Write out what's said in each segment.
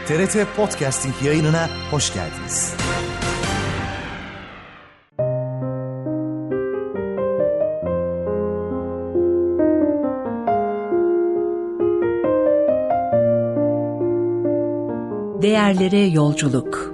TRT Podcasting yayınına hoş geldiniz. Değerlere yolculuk.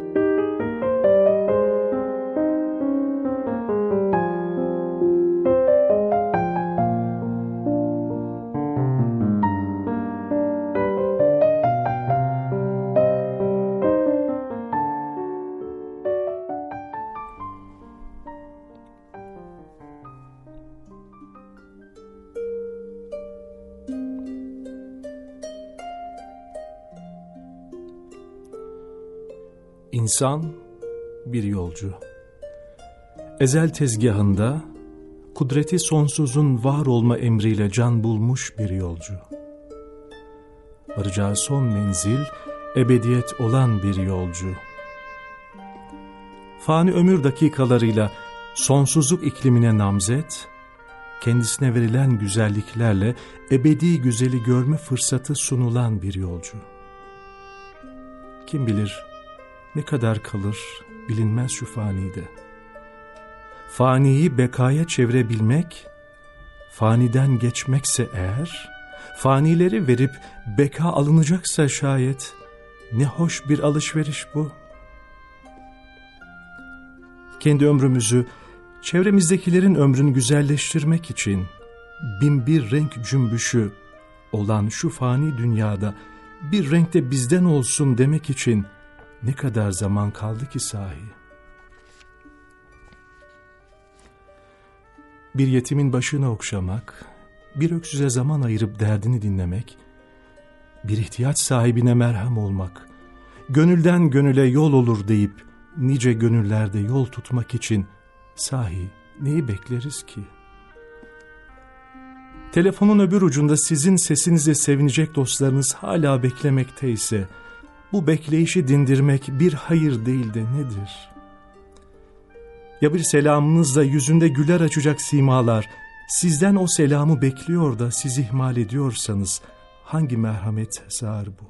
İnsan bir yolcu. Ezel tezgahında kudreti sonsuzun var olma emriyle can bulmuş bir yolcu. Varacağı son menzil ebediyet olan bir yolcu. Fani ömür dakikalarıyla sonsuzluk iklimine namzet, kendisine verilen güzelliklerle ebedi güzeli görme fırsatı sunulan bir yolcu. Kim bilir ne kadar kalır bilinmez şu fanide. Faniyi bekaya çevirebilmek, faniden geçmekse eğer, fanileri verip beka alınacaksa şayet, ne hoş bir alışveriş bu. Kendi ömrümüzü, çevremizdekilerin ömrünü güzelleştirmek için, binbir renk cümbüşü olan şu fani dünyada, bir renkte bizden olsun demek için, ne kadar zaman kaldı ki sahi? Bir yetimin başını okşamak, bir öksüze zaman ayırıp derdini dinlemek, bir ihtiyaç sahibine merhem olmak, gönülden gönüle yol olur deyip nice gönüllerde yol tutmak için sahi neyi bekleriz ki? Telefonun öbür ucunda sizin sesinize sevinecek dostlarınız hala beklemekteyse, bu bekleyişi dindirmek bir hayır değil de nedir? Ya bir selamınızla yüzünde güler açacak simalar, sizden o selamı bekliyor da siz ihmal ediyorsanız, hangi merhamet zar bu?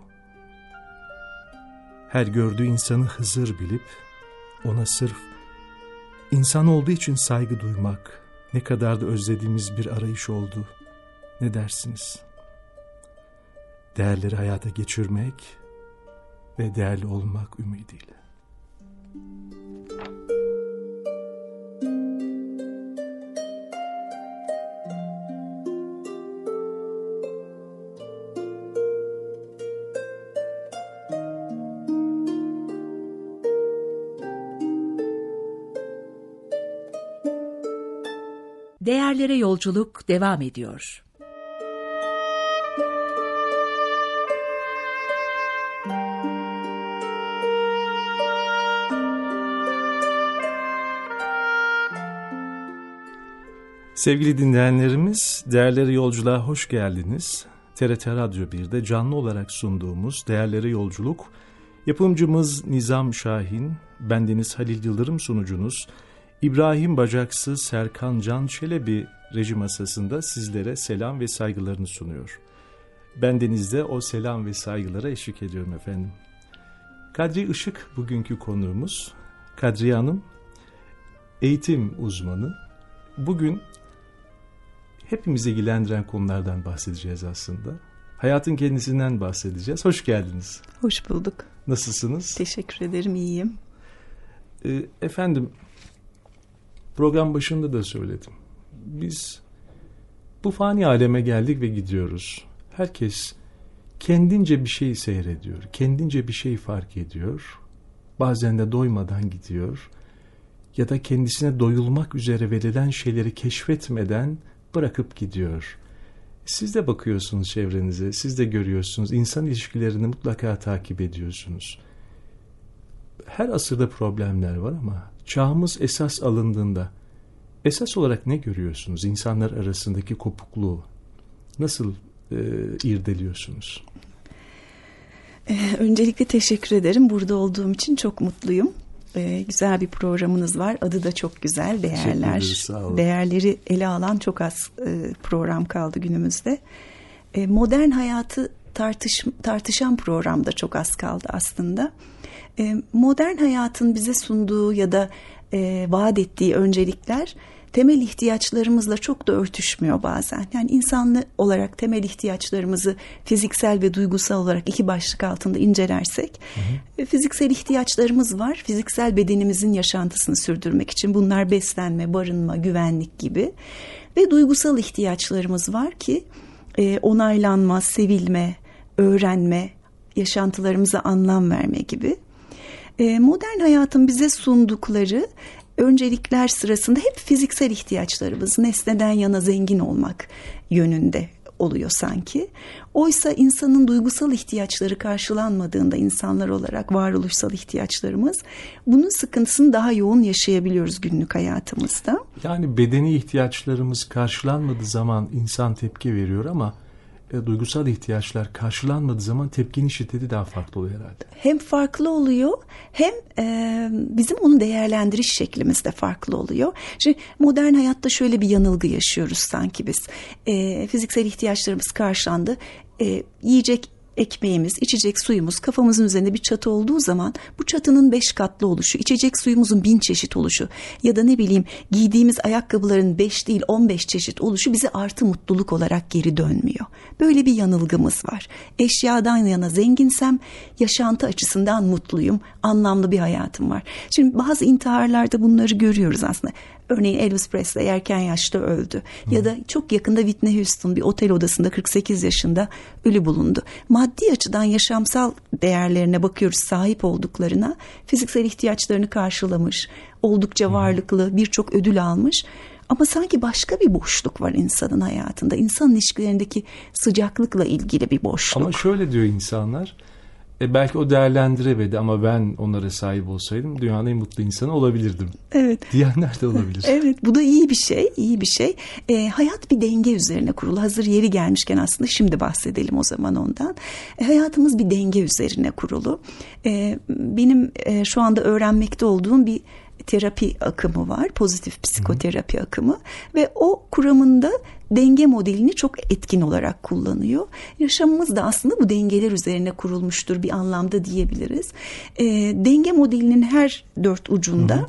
Her gördüğü insanı Hızır bilip, ona sırf insan olduğu için saygı duymak, ne kadar da özlediğimiz bir arayış oldu. Ne dersiniz? Değerleri hayata geçirmek ve değerli olmak ümidiyle. Değerlere yolculuk devam ediyor. Sevgili dinleyenlerimiz, Değerlere Yolculuğa hoş geldiniz. TRT Radyo 1'de canlı olarak sunduğumuz Değerlere Yolculuk, yapımcımız Nizam Şahin, bendeniz Halil Yıldırım sunucunuz, İbrahim Bacaksız, Serkan Can Çelebi reji masasında sizlere selam ve saygılarını sunuyor. Bendeniz de o selam ve saygılara eşlik ediyorum efendim. Kadriye Işık bugünkü konuğumuz. Kadriye Hanım, eğitim uzmanı. Bugün hepimizi ilgilendiren konulardan bahsedeceğiz aslında. Hayatın kendisinden bahsedeceğiz. Hoş geldiniz. Hoş bulduk. Nasılsınız? Teşekkür ederim, iyiyim. Efendim, program başında da söyledim. Biz bu fani aleme geldik ve gidiyoruz. Herkes kendince bir şey seyrediyor, kendince bir şey fark ediyor. Bazen de doymadan gidiyor. Ya da kendisine doyulmak üzere verilen şeyleri keşfetmeden bırakıp gidiyor. Siz de bakıyorsunuz çevrenize, siz de görüyorsunuz. İnsan ilişkilerini mutlaka takip ediyorsunuz. Her asırda problemler var ama çağımız esas alındığında esas olarak ne görüyorsunuz? İnsanlar arasındaki kopukluğu nasıl irdeliyorsunuz? Öncelikle teşekkür ederim. Burada olduğum için çok mutluyum. Güzel bir programınız var. Adı da çok güzel. Değerler. Değerleri ele alan çok az program kaldı günümüzde. Modern hayatı tartışan programda çok az kaldı aslında. Modern hayatın bize sunduğu ya da vaat ettiği öncelikler temel ihtiyaçlarımızla çok da örtüşmüyor bazen. Yani insanlı olarak temel ihtiyaçlarımızı fiziksel ve duygusal olarak iki başlık altında incelersek, fiziksel ihtiyaçlarımız var. Fiziksel bedenimizin yaşantısını sürdürmek için bunlar beslenme, barınma, güvenlik gibi. Ve duygusal ihtiyaçlarımız var ki onaylanma, sevilme, öğrenme, yaşantılarımıza anlam verme gibi. Modern hayatın bize sundukları öncelikler sırasında hep fiziksel ihtiyaçlarımız, nesneden yana zengin olmak yönünde oluyor sanki. Oysa insanın duygusal ihtiyaçları karşılanmadığında insanlar olarak varoluşsal ihtiyaçlarımız, bunun sıkıntısını daha yoğun yaşayabiliyoruz günlük hayatımızda. Yani bedeni ihtiyaçlarımız karşılanmadığı zaman insan tepki veriyor ama duygusal ihtiyaçlar karşılanmadığı zaman tepkinin şiddeti daha farklı oluyor herhalde. Hem farklı oluyor hem bizim onu değerlendiriş şeklimiz de farklı oluyor. Şimdi modern hayatta şöyle bir yanılgı yaşıyoruz sanki biz. Fiziksel ihtiyaçlarımız karşılandı. Yiyecek ekmeğimiz, içecek suyumuz kafamızın üzerinde bir çatı olduğu zaman bu çatının 5 katlı oluşu, içecek suyumuzun 1000 çeşit oluşu ya da ne bileyim giydiğimiz ayakkabıların 5 değil 15 çeşit oluşu bize artı mutluluk olarak geri dönmüyor. Böyle bir yanılgımız var. Eşyadan yana zenginsem yaşantı açısından mutluyum, anlamlı bir hayatım var. Şimdi bazı intiharlarda bunları görüyoruz aslında. Örneğin Elvis Presley erken yaşta öldü. Ya da çok yakında Whitney Houston bir otel odasında 48 yaşında ölü bulundu. Maddi açıdan yaşamsal değerlerine bakıyoruz, sahip olduklarına. Fiziksel ihtiyaçlarını karşılamış, oldukça varlıklı, birçok ödül almış. Ama sanki başka bir boşluk var insanın hayatında. İnsan ilişkilerindeki sıcaklıkla ilgili bir boşluk. Ama şöyle diyor insanlar, belki o değerlendiremedi ama ben onlara sahip olsaydım dünyanın en mutlu insanı olabilirdim. Evet. Diyenler de olabilir. Evet, bu da iyi bir şey, iyi bir şey. Hayat bir denge üzerine kurulu. Hazır yeri gelmişken aslında şimdi bahsedelim o zaman ondan. Hayatımız bir denge üzerine kurulu. Benim şu anda öğrenmekte olduğum bir terapi akımı var. Pozitif psikoterapi akımı ve o kuramında denge modelini çok etkin olarak kullanıyor. Yaşamımız da aslında bu dengeler üzerine kurulmuştur bir anlamda diyebiliriz. Denge modelinin her 4 ucunda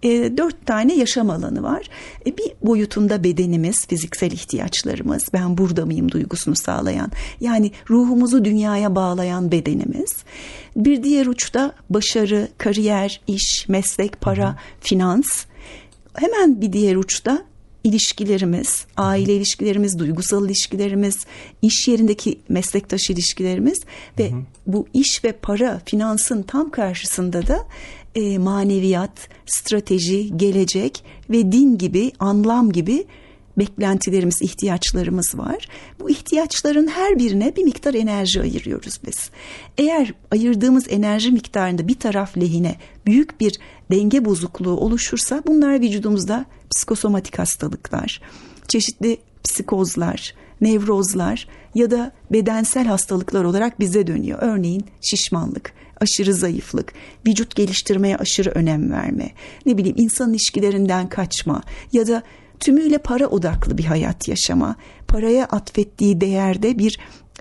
4 tane yaşam alanı var. Bir boyutunda bedenimiz, fiziksel ihtiyaçlarımız, ben burada mıyım duygusunu sağlayan, yani ruhumuzu dünyaya bağlayan bedenimiz. Bir diğer uçta başarı, kariyer, iş, meslek, para, finans. Hemen bir diğer uçta ilişkilerimiz, aile ilişkilerimiz, duygusal ilişkilerimiz, iş yerindeki meslektaş ilişkilerimiz ve bu iş ve para, finansın tam karşısında da maneviyat, strateji, gelecek ve din gibi, anlam gibi beklentilerimiz, ihtiyaçlarımız var. Bu ihtiyaçların her birine bir miktar enerji ayırıyoruz biz. Eğer ayırdığımız enerji miktarında bir taraf lehine büyük bir denge bozukluğu oluşursa bunlar vücudumuzda psikosomatik hastalıklar, çeşitli psikozlar, nevrozlar ya da bedensel hastalıklar olarak bize dönüyor. Örneğin şişmanlık, aşırı zayıflık, vücut geliştirmeye aşırı önem verme, ne bileyim insan ilişkilerinden kaçma ya da tümüyle para odaklı bir hayat yaşama, paraya atfettiği değerde bir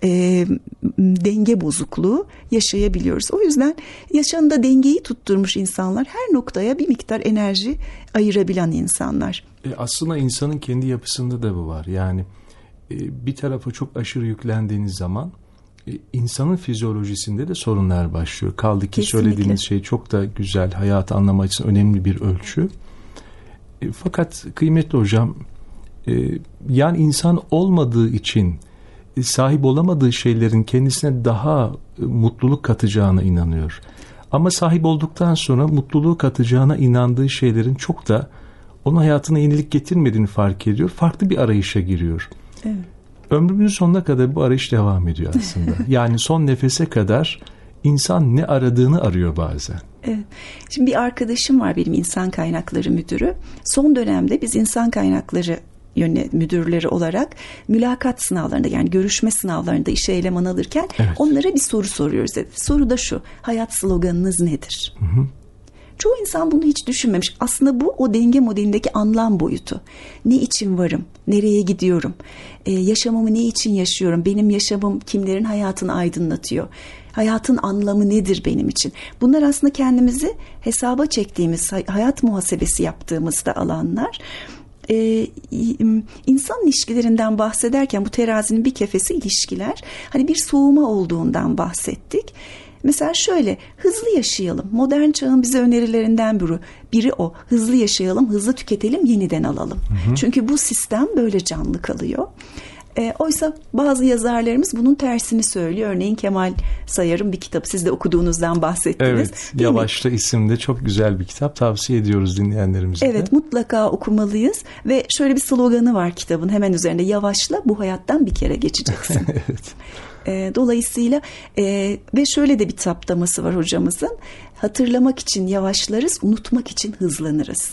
denge bozukluğu yaşayabiliyoruz. O yüzden yaşamında dengeyi tutturmuş insanlar her noktaya bir miktar enerji ayırabilen insanlar. Aslında insanın kendi yapısında da bu var. Yani bir tarafa çok aşırı yüklendiğiniz zaman insanın fizyolojisinde de sorunlar başlıyor. Kaldı ki kesinlikle söylediğiniz şey çok da güzel, hayatı anlama açısından önemli bir ölçü. Fakat kıymetli hocam, yani insan olmadığı için sahip olamadığı şeylerin kendisine daha mutluluk katacağına inanıyor. Ama sahip olduktan sonra mutluluğu katacağına inandığı şeylerin çok da onun hayatına yenilik getirmediğini fark ediyor. Farklı bir arayışa giriyor. Evet. Ömrümüzün sonuna kadar bu arayış devam ediyor aslında. Yani son nefese kadar insan ne aradığını arıyor bazen. Evet. Şimdi bir arkadaşım var benim, insan kaynakları müdürü. Son dönemde biz insan kaynakları müdürleri olarak mülakat sınavlarında, yani görüşme sınavlarında işe eleman alırken onlara bir soru soruyoruz. Soru da şu: hayat sloganınız nedir? Çoğu insan bunu hiç düşünmemiş. Aslında bu o denge modelindeki anlam boyutu. Ne için varım? Nereye gidiyorum? Yaşamımı ne için yaşıyorum? Benim yaşamım kimlerin hayatını aydınlatıyor? Hayatın anlamı nedir benim için? Bunlar aslında kendimizi hesaba çektiğimiz, hayat muhasebesi yaptığımızda alanlar. İnsan ilişkilerinden bahsederken bu terazinin bir kefesi ilişkiler. Hani bir soğuma olduğundan bahsettik. Mesela şöyle, hızlı yaşayalım. Modern çağın bize önerilerinden biri o. Hızlı yaşayalım, hızlı tüketelim, yeniden alalım. Çünkü bu sistem böyle canlı kalıyor. Oysa bazı yazarlarımız bunun tersini söylüyor. Örneğin Kemal Sayar'ın bir kitabı, siz de okuduğunuzdan bahsettiniz. Evet, Yavaşla isimli çok güzel bir kitap, tavsiye ediyoruz dinleyenlerimize de. Evet, mutlaka okumalıyız ve şöyle bir sloganı var kitabın hemen üzerinde: yavaşla, bu hayattan bir kere geçeceksin. Evet. Dolayısıyla ve şöyle de bir saptaması var hocamızın: hatırlamak için yavaşlarız, unutmak için hızlanırız.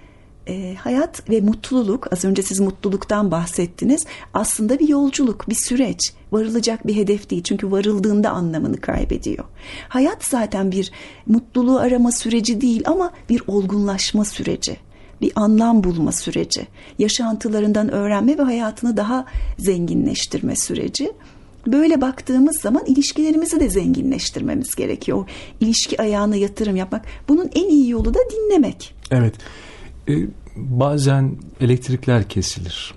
Hayat ve mutluluk, az önce siz mutluluktan bahsettiniz, aslında bir yolculuk, bir süreç, varılacak bir hedef değil, çünkü varıldığında anlamını kaybediyor. Hayat zaten bir mutluluğu arama süreci değil ama bir olgunlaşma süreci, bir anlam bulma süreci, yaşantılarından öğrenme ve hayatını daha zenginleştirme süreci. Böyle baktığımız zaman ilişkilerimizi de zenginleştirmemiz gerekiyor. O ilişki ayağına yatırım yapmak. Bunun en iyi yolu da dinlemek. Evet. Bazen elektrikler kesilir.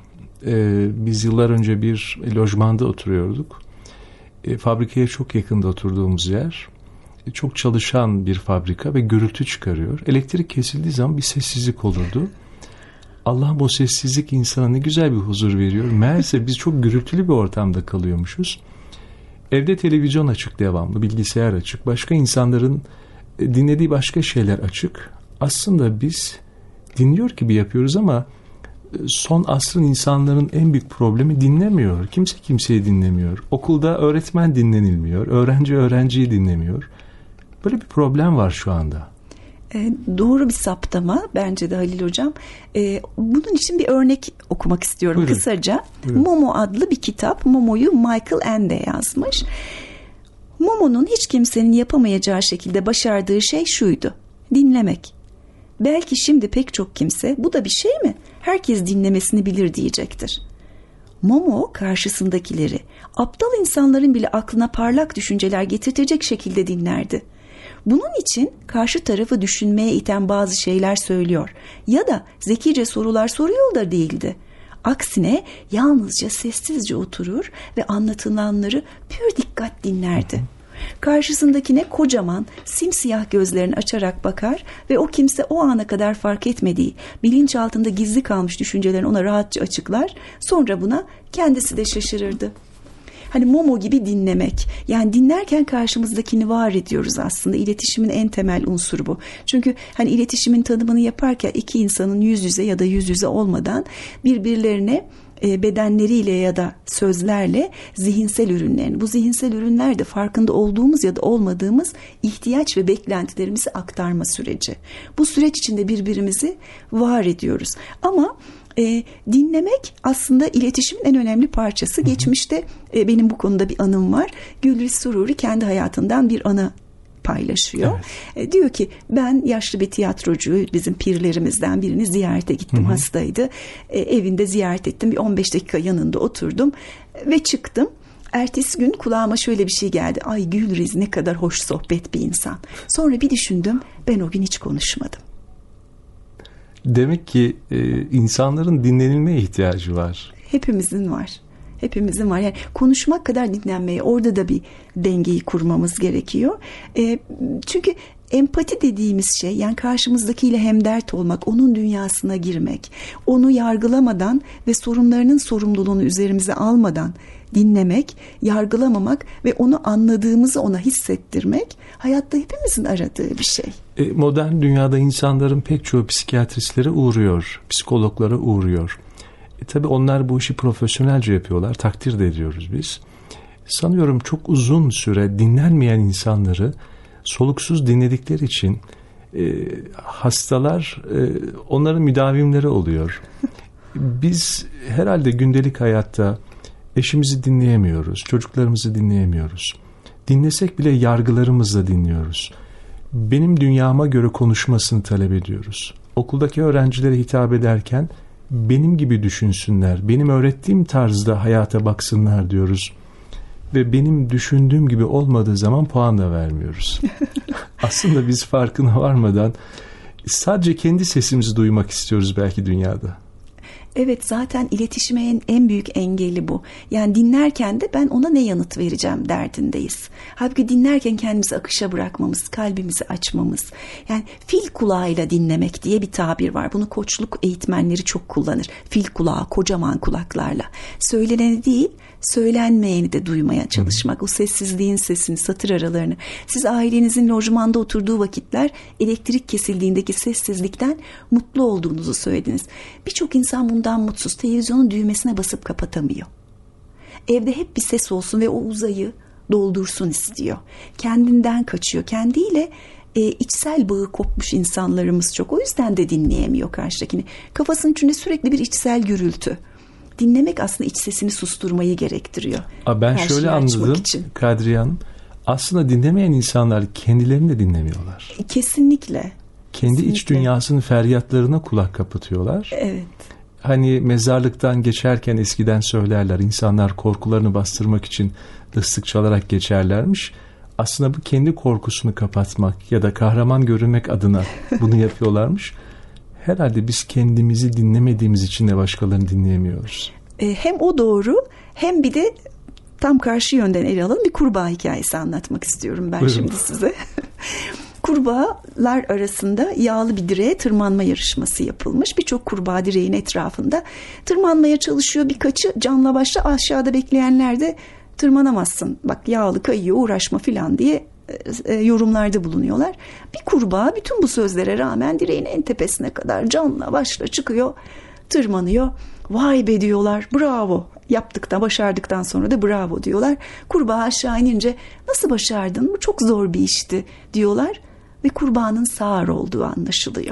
Biz yıllar önce bir lojmanda oturuyorduk. Fabrikaya çok yakında oturduğumuz yer. Çok çalışan bir fabrika ve gürültü çıkarıyor. Elektrik kesildiği zaman bir sessizlik olurdu. Allah'ım, o sessizlik insana ne güzel bir huzur veriyor. Meğerse biz çok gürültülü bir ortamda kalıyormuşuz. Evde televizyon açık devamlı, bilgisayar açık. Başka insanların dinlediği başka şeyler açık. Aslında biz dinliyor gibi yapıyoruz ama son asrın insanların en büyük problemi dinlemiyor. Kimse kimseyi dinlemiyor. Okulda öğretmen dinlenilmiyor. Öğrenci öğrenciyi dinlemiyor. Böyle bir problem var şu anda. Doğru bir saptama bence de Halil Hocam. Bunun için bir örnek okumak istiyorum. Buyurun. Kısaca. Buyurun. Momo adlı bir kitap. Momo'yu Michael Ende yazmış. Momo'nun hiç kimsenin yapamayacağı şekilde başardığı şey şuydu: dinlemek. Belki şimdi pek çok kimse bu da bir şey mi? Herkes dinlemesini bilir diyecektir. Momo karşısındakileri, aptal insanların bile aklına parlak düşünceler getirtecek şekilde dinlerdi. Bunun için karşı tarafı düşünmeye iten bazı şeyler söylüyor ya da zekice sorular soruyor da değildi. Aksine yalnızca sessizce oturur ve anlatılanları pür dikkat dinlerdi. Karşısındakine kocaman, simsiyah gözlerini açarak bakar ve o kimse o ana kadar fark etmediği, bilinçaltında gizli kalmış düşüncelerini ona rahatça açıklar. Sonra buna kendisi de şaşırırdı. Hani Momo gibi dinlemek. Yani dinlerken karşımızdakini var ediyoruz aslında. İletişimin en temel unsuru bu. Çünkü hani iletişimin tanımını yaparken iki insanın yüz yüze ya da yüz yüze olmadan birbirlerine bedenleriyle ya da sözlerle zihinsel ürünlerini, bu zihinsel ürünler de farkında olduğumuz ya da olmadığımız ihtiyaç ve beklentilerimizi aktarma süreci. Bu süreç içinde birbirimizi var ediyoruz. Ama dinlemek aslında iletişimin en önemli parçası. Geçmişte benim bu konuda bir anım var. Gülriz Sururi kendi hayatından bir anı paylaşıyor. Evet. Diyor ki, ben yaşlı bir tiyatrocu, bizim pirlerimizden birini ziyarete gittim. Hastaydı. Evinde ziyaret ettim. Bir 15 dakika yanında oturdum ve çıktım. Ertesi gün kulağıma şöyle bir şey geldi: ay, Gülriz ne kadar hoş sohbet bir insan. Sonra bir düşündüm, ben o gün hiç konuşmadım. Demek ki insanların dinlenilmeye ihtiyacı var. Hepimizin var. Hepimizin var. Yani konuşmak kadar dinlenmeye, orada da bir dengeyi kurmamız gerekiyor. Çünkü empati dediğimiz şey, yani karşımızdakiyle hemdert olmak, onun dünyasına girmek, onu yargılamadan ve sorunlarının sorumluluğunu üzerimize almadan dinlemek, yargılamamak ve onu anladığımızı ona hissettirmek hayatta hepimizin aradığı bir şey. Modern dünyada insanların pek çoğu psikiyatristlere uğruyor, psikologlara uğruyor. Tabii onlar bu işi profesyonelce yapıyorlar, takdir de ediyoruz biz. Sanıyorum çok uzun süre dinlenmeyen insanları soluksuz dinledikleri için hastalar onların müdavimleri oluyor. Biz herhalde gündelik hayatta eşimizi dinleyemiyoruz, çocuklarımızı dinleyemiyoruz. Dinlesek bile yargılarımızla dinliyoruz. benim dünyama göre konuşmasını talep ediyoruz. Okuldaki öğrencilere hitap ederken benim gibi düşünsünler, benim öğrettiğim tarzda hayata baksınlar diyoruz. Ve benim düşündüğüm gibi olmadığı zaman puan da vermiyoruz. Aslında biz farkına varmadan sadece kendi sesimizi duymak istiyoruz belki dünyada. Evet, zaten iletişime en büyük engeli bu. Yani dinlerken de ben ona ne yanıt vereceğim derdindeyiz. Halbuki dinlerken kendimizi akışa bırakmamız, kalbimizi açmamız. Yani fil kulağıyla dinlemek diye bir tabir var. Bunu koçluk eğitmenleri çok kullanır. Fil kulağı, kocaman kulaklarla. Söyleneni değil, söylenmeyeni de duymaya çalışmak. O sessizliğin sesini, satır aralarını. Siz ailenizin lojmanda oturduğu vakitler elektrik kesildiğindeki sessizlikten mutlu olduğunuzu söylediniz. Birçok insan bundan mutsuz. Televizyonun düğmesine basıp kapatamıyor. Evde hep bir ses olsun ve o uzayı doldursun istiyor. Kendinden kaçıyor. Kendiyle içsel bağı kopmuş insanlarımız çok. O yüzden de dinleyemiyor karşıdakini. Kafasının içinde sürekli bir içsel gürültü. Dinlemek aslında iç sesini susturmayı gerektiriyor. Ben şöyle anladım Kadriye Hanım. Aslında dinlemeyen insanlar kendilerini de dinlemiyorlar. Kesinlikle. Kendi iç dünyasının feryatlarına kulak kapatıyorlar. Evet. Hani mezarlıktan geçerken eskiden söylerler, insanlar korkularını bastırmak için ıslık çalarak geçerlermiş. Aslında bu kendi korkusunu kapatmak ya da kahraman görünmek adına bunu yapıyorlarmış. Herhalde biz kendimizi dinlemediğimiz için de başkalarını dinleyemiyoruz. Hem o doğru, hem bir de tam karşı yönden ele alalım, bir kurbağa hikayesi anlatmak istiyorum ben. Buyurun. Şimdi size. Kurbağalar arasında yağlı bir direğe tırmanma yarışması yapılmış. Birçok kurbağa direğin etrafında tırmanmaya çalışıyor. Birkaçı canla başla, aşağıda bekleyenler de tırmanamazsın, bak yağlı kayıyor, uğraşma filan diye yorumlarda bulunuyorlar. Bir kurbağa bütün bu sözlere rağmen direğin en tepesine kadar canla başla çıkıyor, tırmanıyor. Vay be diyorlar, bravo. Başardıktan sonra da bravo diyorlar. Kurbağa aşağı inince nasıl başardın, bu çok zor bir işti diyorlar. Ve kurbağanın sağır olduğu anlaşılıyor.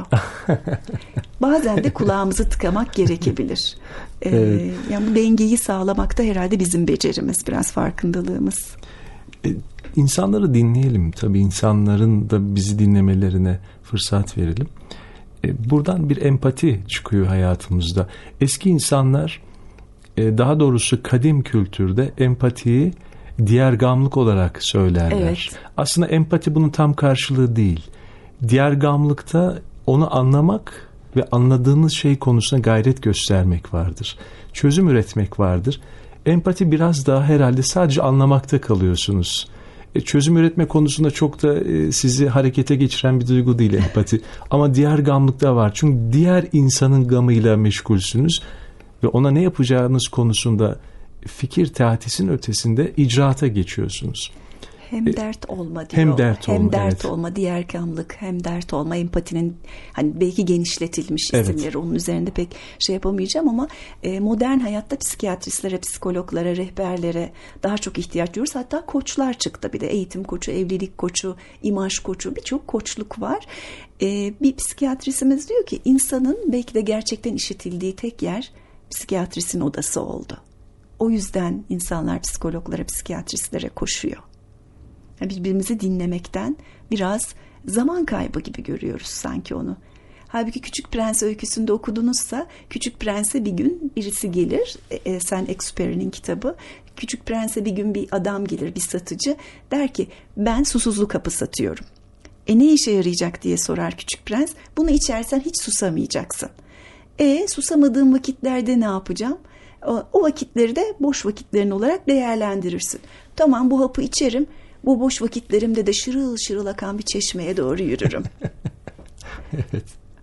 Bazen de kulağımızı tıkamak gerekebilir. Evet. Yani bu dengeyi sağlamakta herhalde bizim becerimiz, biraz farkındalığımız. İnsanları dinleyelim. Tabii insanların da bizi dinlemelerine fırsat verelim. Buradan bir empati çıkıyor hayatımızda. Eski insanlar, daha doğrusu kadim kültürde empatiyi diğergamlık olarak söylerler. Evet. Aslında empati bunun tam karşılığı değil. Diğergamlıkta onu anlamak ve anladığınız şey konusunda gayret göstermek vardır. Çözüm üretmek vardır. Empati biraz daha herhalde sadece anlamakta kalıyorsunuz. Çözüm üretme konusunda çok da sizi harekete geçiren bir duygu değil empati. Ama diğergamlıkta var. Çünkü diğer insanın gamıyla meşgulsünüz ve ona ne yapacağınız konusunda fikir teatisinin ötesinde icraata geçiyorsunuz. Hem dert olma diyor. Hem dert olma, diğergamlık, hem dert olma, empatinin hani belki genişletilmiş isimleri. Evet. Onun üzerinde pek şey yapamayacağım ama modern hayatta psikiyatristlere, psikologlara, rehberlere daha çok ihtiyaç duyuyoruz. Hatta koçlar çıktı, bir de eğitim koçu, evlilik koçu, imaj koçu, birçok koçluk var. Bir psikiyatrisimiz diyor ki insanın belki de gerçekten işitildiği tek yer psikiyatrisin odası oldu. O yüzden insanlar psikologlara, psikiyatristlere koşuyor. Birbirimizi dinlemekten biraz zaman kaybı gibi görüyoruz sanki onu. Halbuki Küçük Prens öyküsünde okudunuzsa, Küçük Prens'e bir gün birisi gelir, Saint-Exupéry'nin kitabı. Küçük Prens'e bir gün bir adam gelir, bir satıcı, der ki ben susuzluk hapı satıyorum. Ne işe yarayacak diye sorar Küçük Prens. Bunu içersen hiç susamayacaksın. Susamadığım vakitlerde ne yapacağım? O vakitleri de boş vakitlerin olarak değerlendirirsin. Tamam, bu hapı içerim. Bu boş vakitlerimde de şırıl şırıl akan bir çeşmeye doğru yürürüm. Evet.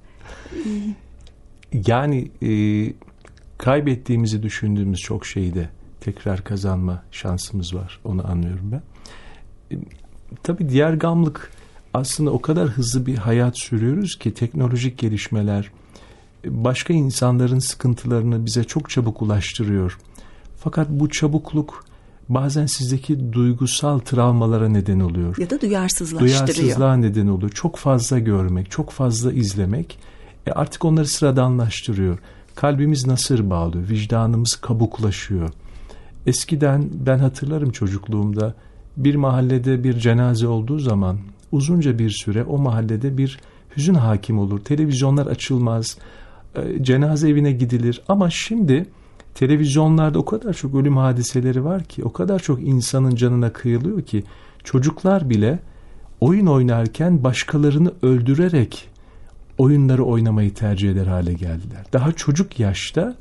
Yani kaybettiğimizi düşündüğümüz çok şeyi de tekrar kazanma şansımız var. Onu anlıyorum ben. Tabii diğergamlık, aslında o kadar hızlı bir hayat sürüyoruz ki teknolojik gelişmeler başka insanların sıkıntılarını bize çok çabuk ulaştırıyor. Fakat bu çabukluk bazen sizdeki duygusal travmalara neden oluyor. Ya da duyarsızlaştırıyor. Duyarsızlığa neden oluyor. Çok fazla görmek, çok fazla izlemek artık onları sıradanlaştırıyor. Kalbimiz nasır bağlıyor, vicdanımız kabuklaşıyor. Eskiden ben hatırlarım çocukluğumda bir mahallede bir cenaze olduğu zaman uzunca bir süre o mahallede bir hüzün hakim olur. Televizyonlar açılmaz, cenaze evine gidilir. Ama şimdi televizyonlarda o kadar çok ölüm hadiseleri var ki, o kadar çok insanın canına kıyılıyor ki, çocuklar bile oyun oynarken başkalarını öldürerek oyunları oynamayı tercih eder hale geldiler. Daha çocuk yaşta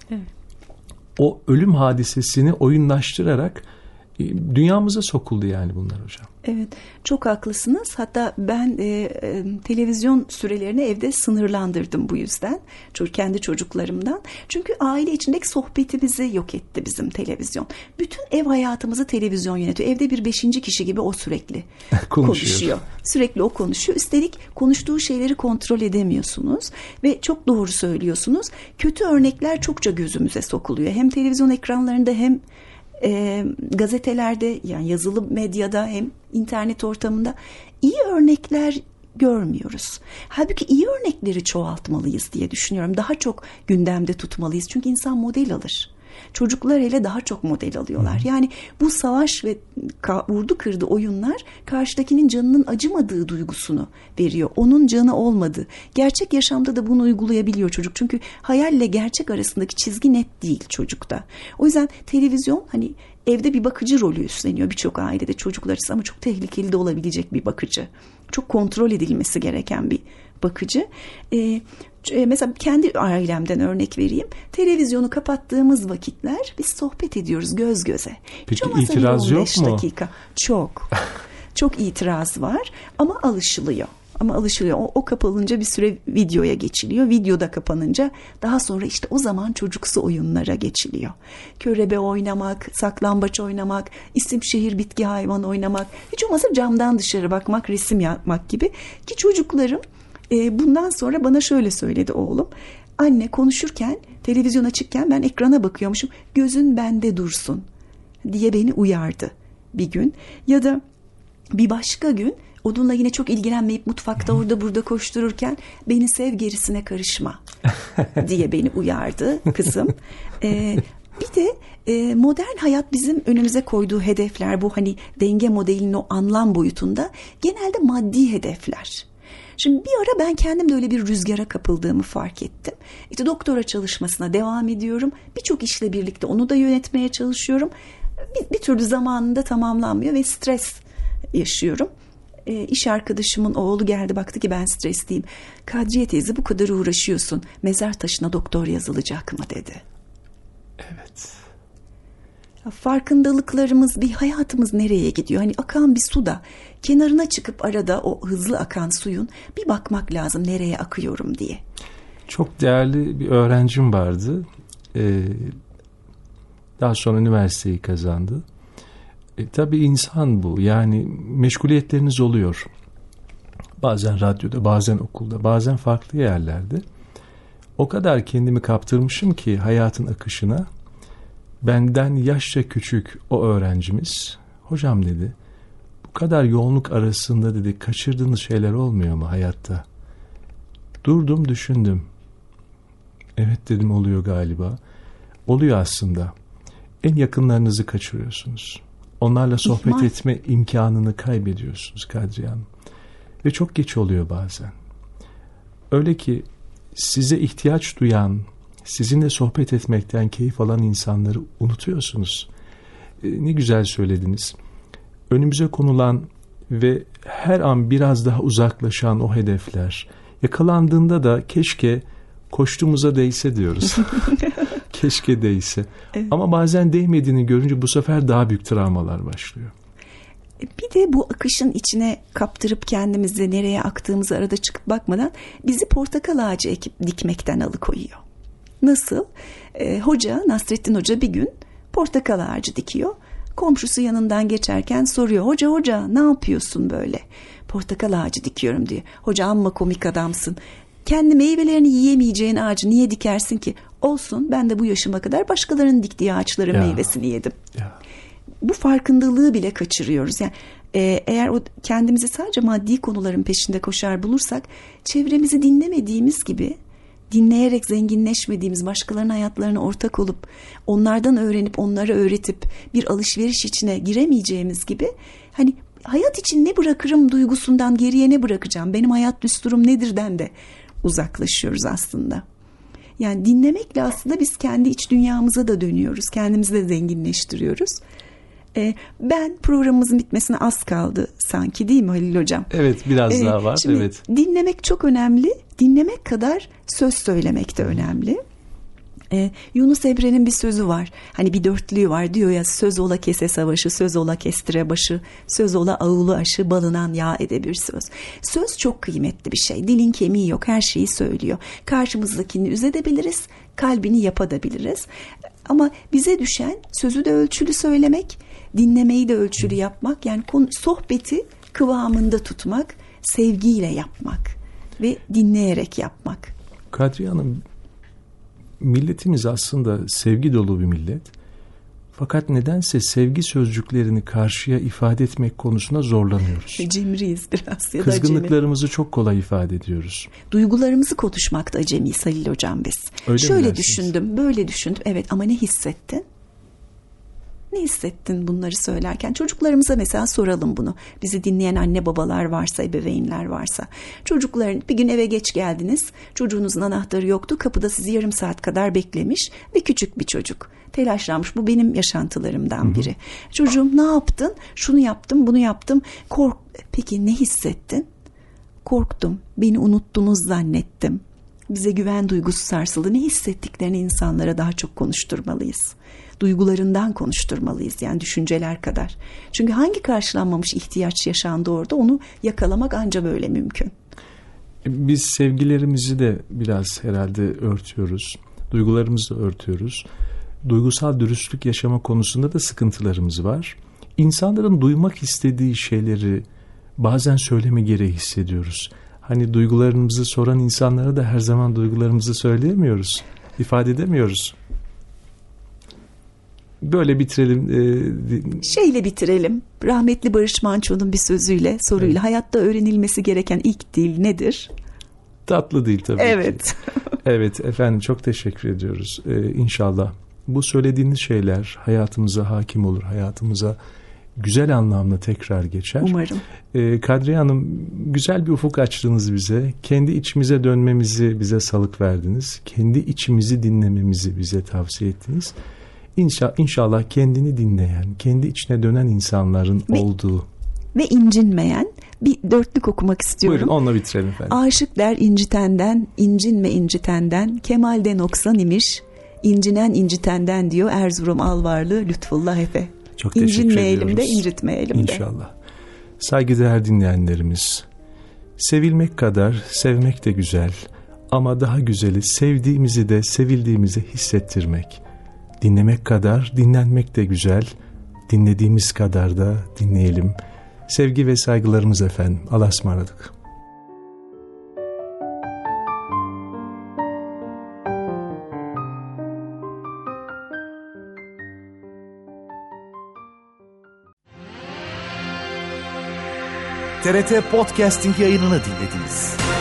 o ölüm hadisesini oyunlaştırarak dünyamıza sokuldu yani bunlar hocam. Evet, çok haklısınız. Hatta ben televizyon sürelerini evde sınırlandırdım bu yüzden. Kendi çocuklarımdan. Çünkü aile içindeki sohbetimizi yok etti bizim televizyon. Bütün ev hayatımızı televizyon yönetiyor. Evde bir 5. kişi gibi o sürekli konuşuyor. Sürekli o konuşuyor. Üstelik konuştuğu şeyleri kontrol edemiyorsunuz. Ve çok doğru söylüyorsunuz. Kötü örnekler çokça gözümüze sokuluyor. Hem televizyon ekranlarında hem gazetelerde, yani yazılı medyada, hem internet ortamında iyi örnekler görmüyoruz. Halbuki iyi örnekleri çoğaltmalıyız diye düşünüyorum. Daha çok gündemde tutmalıyız. Çünkü insan model alır. Çocuklar hele daha çok model alıyorlar. Yani bu savaş ve vurdu kırdı oyunlar karşıdakinin canının acımadığı duygusunu veriyor. Onun canı olmadı. Gerçek yaşamda da bunu uygulayabiliyor çocuk. Çünkü hayalle gerçek arasındaki çizgi net değil çocukta. O yüzden televizyon hani evde bir bakıcı rolü üstleniyor birçok ailede çocuklar için, ama çok tehlikeli de olabilecek bir bakıcı. Çok kontrol edilmesi gereken bir bakıcı. Mesela kendi ailemden örnek vereyim. Televizyonu kapattığımız vakitler biz sohbet ediyoruz göz göze. Peki itiraz yok mu? Dakika. Çok itiraz var ama alışılıyor. O kapanınca bir süre videoya geçiliyor. Videoda kapanınca daha sonra işte o zaman çocuksu oyunlara geçiliyor. Körebe oynamak, saklambaç oynamak, isim şehir bitki hayvan oynamak, hiç olmazsa camdan dışarı bakmak, resim yapmak gibi. Ki çocuklarım bundan sonra bana şöyle söyledi oğlum. Anne, konuşurken, televizyon açıkken ben ekrana bakıyormuşum. Gözün bende dursun diye beni uyardı bir gün. Ya da bir başka gün onunla yine çok ilgilenmeyip mutfakta orada burada koştururken beni sev, gerisine karışma diye beni uyardı kızım. Bir de modern hayat bizim önümüze koyduğu hedefler, bu hani denge modelinin o anlam boyutunda genelde maddi hedefler. Şimdi bir ara ben kendim de öyle bir rüzgara kapıldığımı fark ettim. İşte doktora çalışmasına devam ediyorum. Birçok işle birlikte onu da yönetmeye çalışıyorum. Bir türlü zamanında tamamlanmıyor ve stres yaşıyorum. İş arkadaşımın oğlu geldi, baktı ki ben stresliyim. Kadriye teyze, bu kadar uğraşıyorsun, mezar taşına doktor yazılacak mı dedi. Evet. Farkındalıklarımız, bir hayatımız nereye gidiyor? Hani akan bir suda kenarına çıkıp arada o hızlı akan suyun bir bakmak lazım nereye akıyorum diye. Çok değerli bir öğrencim vardı. Daha sonra üniversiteyi kazandı. Tabii insan bu. Yani meşguliyetleriniz oluyor. Bazen radyoda, bazen okulda, bazen farklı yerlerde. O kadar kendimi kaptırmışım ki hayatın akışına. Benden yaşça küçük o öğrencimiz, hocam dedi, bu kadar yoğunluk arasında dedi, kaçırdığınız şeyler olmuyor mu hayatta? Durdum, düşündüm. Evet dedim, oluyor galiba. Oluyor aslında. En yakınlarınızı kaçırıyorsunuz. Onlarla sohbet etme imkanını kaybediyorsunuz Kadriye Hanım. Ve çok geç oluyor bazen. Öyle ki size ihtiyaç duyan, sizinle sohbet etmekten keyif alan insanları unutuyorsunuz. Ne güzel söylediniz. Önümüze konulan ve her an biraz daha uzaklaşan o hedefler, yakalandığında da keşke koştuğumuza değse diyoruz. Keşke değse. Evet. Ama bazen değmediğini görünce bu sefer daha büyük travmalar başlıyor. Bir de bu akışın içine kaptırıp kendimizi nereye aktığımızı arada çıkıp bakmadan bizi portakal ağacı ekip dikmekten alıkoyuyor. Nasıl? Nasrettin Hoca bir gün portakal ağacı dikiyor. Komşusu yanından geçerken soruyor. Hoca ne yapıyorsun böyle? Portakal ağacı dikiyorum diyor. Hoca, amma komik adamsın. Kendi meyvelerini yiyemeyeceğin ağacı niye dikersin ki? Olsun, ben de bu yaşıma kadar başkalarının diktiği ağaçların meyvesini yedim. Ya. Bu farkındalığı bile kaçırıyoruz. Yani eğer o kendimizi sadece maddi konuların peşinde koşar bulursak, çevremizi dinlemediğimiz gibi, dinleyerek zenginleşmediğimiz, başkalarının hayatlarına ortak olup onlardan öğrenip onlara öğretip bir alışveriş içine giremeyeceğimiz gibi, hani hayat için ne bırakırım duygusundan geriye ne bırakacağım, benim hayat düsturum nedirden de uzaklaşıyoruz aslında. Yani dinlemekle aslında biz kendi iç dünyamıza da dönüyoruz. Kendimizi de zenginleştiriyoruz. Ben programımızın bitmesine az kaldı sanki, değil mi Halil Hocam? Evet, biraz daha var. Şimdi evet. Dinlemek çok önemli. Dinlemek kadar söz söylemek de önemli. Yunus Emre'nin bir sözü var. Hani bir dörtlüğü var, diyor ya: söz ola kese savaşı, söz ola kestire başı, söz ola ağulu aşı, balından yağ ede bir söz. Söz çok kıymetli bir şey. Dilin kemiği yok, her şeyi söylüyor. Karşımızdakini üzebiliriz, kalbini yapabiliriz. Ama bize düşen sözü de ölçülü söylemek, dinlemeyi de ölçülü yapmak. Yani sohbeti kıvamında tutmak, sevgiyle yapmak ve dinleyerek yapmak. Kadriye Hanım, milletimiz aslında sevgi dolu bir millet. Fakat nedense sevgi sözcüklerini karşıya ifade etmek konusunda zorlanıyoruz. Cimriyiz biraz ya da kızgınlıklarımızı çok kolay ifade ediyoruz. Duygularımızı konuşmakta acemiyiz Halil Hocam biz. Öyle şöyle düşündüm, böyle düşündüm. Evet, ama ne hissettin? Ne hissettin bunları söylerken? Çocuklarımıza mesela soralım bunu. Bizi dinleyen anne babalar varsa, ebeveynler varsa. Çocukların, bir gün eve geç geldiniz. Çocuğunuzun anahtarı yoktu. Kapıda sizi yarım saat kadar beklemiş ve küçük bir çocuk. Telaşlanmış. Bu benim yaşantılarımdan biri. Çocuğum, ne yaptın? Şunu yaptım, bunu yaptım. Peki ne hissettin? Korktum. Beni unuttunuz zannettim. Bize güven duygusu sarsıldı. Ne hissettiklerini insanlara daha çok konuşturmalıyız. Duygularından konuşturmalıyız, yani düşünceler kadar. Çünkü hangi karşılanmamış ihtiyaç yaşandı orada, onu yakalamak anca böyle mümkün. Biz sevgilerimizi de biraz herhalde örtüyoruz. Duygularımızı da örtüyoruz. Duygusal dürüstlük yaşama konusunda da sıkıntılarımız var. İnsanların duymak istediği şeyleri bazen söyleme gereği hissediyoruz. Hani duygularımızı soran insanlara da her zaman duygularımızı söyleyemiyoruz, ifade edemiyoruz. Böyle bitirelim. Şeyle bitirelim. Rahmetli Barış Manço'nun bir sözüyle, soruyla. Evet. Hayatta öğrenilmesi gereken ilk dil nedir? Tatlı dil tabii evet. ki. Evet efendim, çok teşekkür ediyoruz. İnşallah bu söylediğiniz şeyler hayatımıza hakim olur. Hayatımıza güzel anlamda tekrar geçer. Umarım. Kadriye Hanım, güzel bir ufuk açtınız bize. Kendi içimize dönmemizi bize salık verdiniz. Kendi içimizi dinlememizi bize tavsiye ettiniz. İnşallah kendini dinleyen, kendi içine dönen insanların olduğu ve incinmeyen bir dörtlük okumak istiyorum. Buyurun, onunla bitirelim efendim. Aşık der incitenden, incinme incitenden, kemalde noksan imiş, incinen incitenden, diyor Erzurum Alvarlı Lütfullah Efe. Çok teşekkür ediyoruz. İncinmeyelim de, incitmeyelim de. İnşallah. Saygıdeğer dinleyenlerimiz, sevilmek kadar sevmek de güzel, ama daha güzeli sevdiğimizi de sevildiğimizi hissettirmek. Dinlemek kadar dinlenmek de güzel, dinlediğimiz kadar da dinleyelim. Sevgi ve saygılarımız efendim. Allah'a ısmarladık. TRT Podcasting yayınını dinlediniz.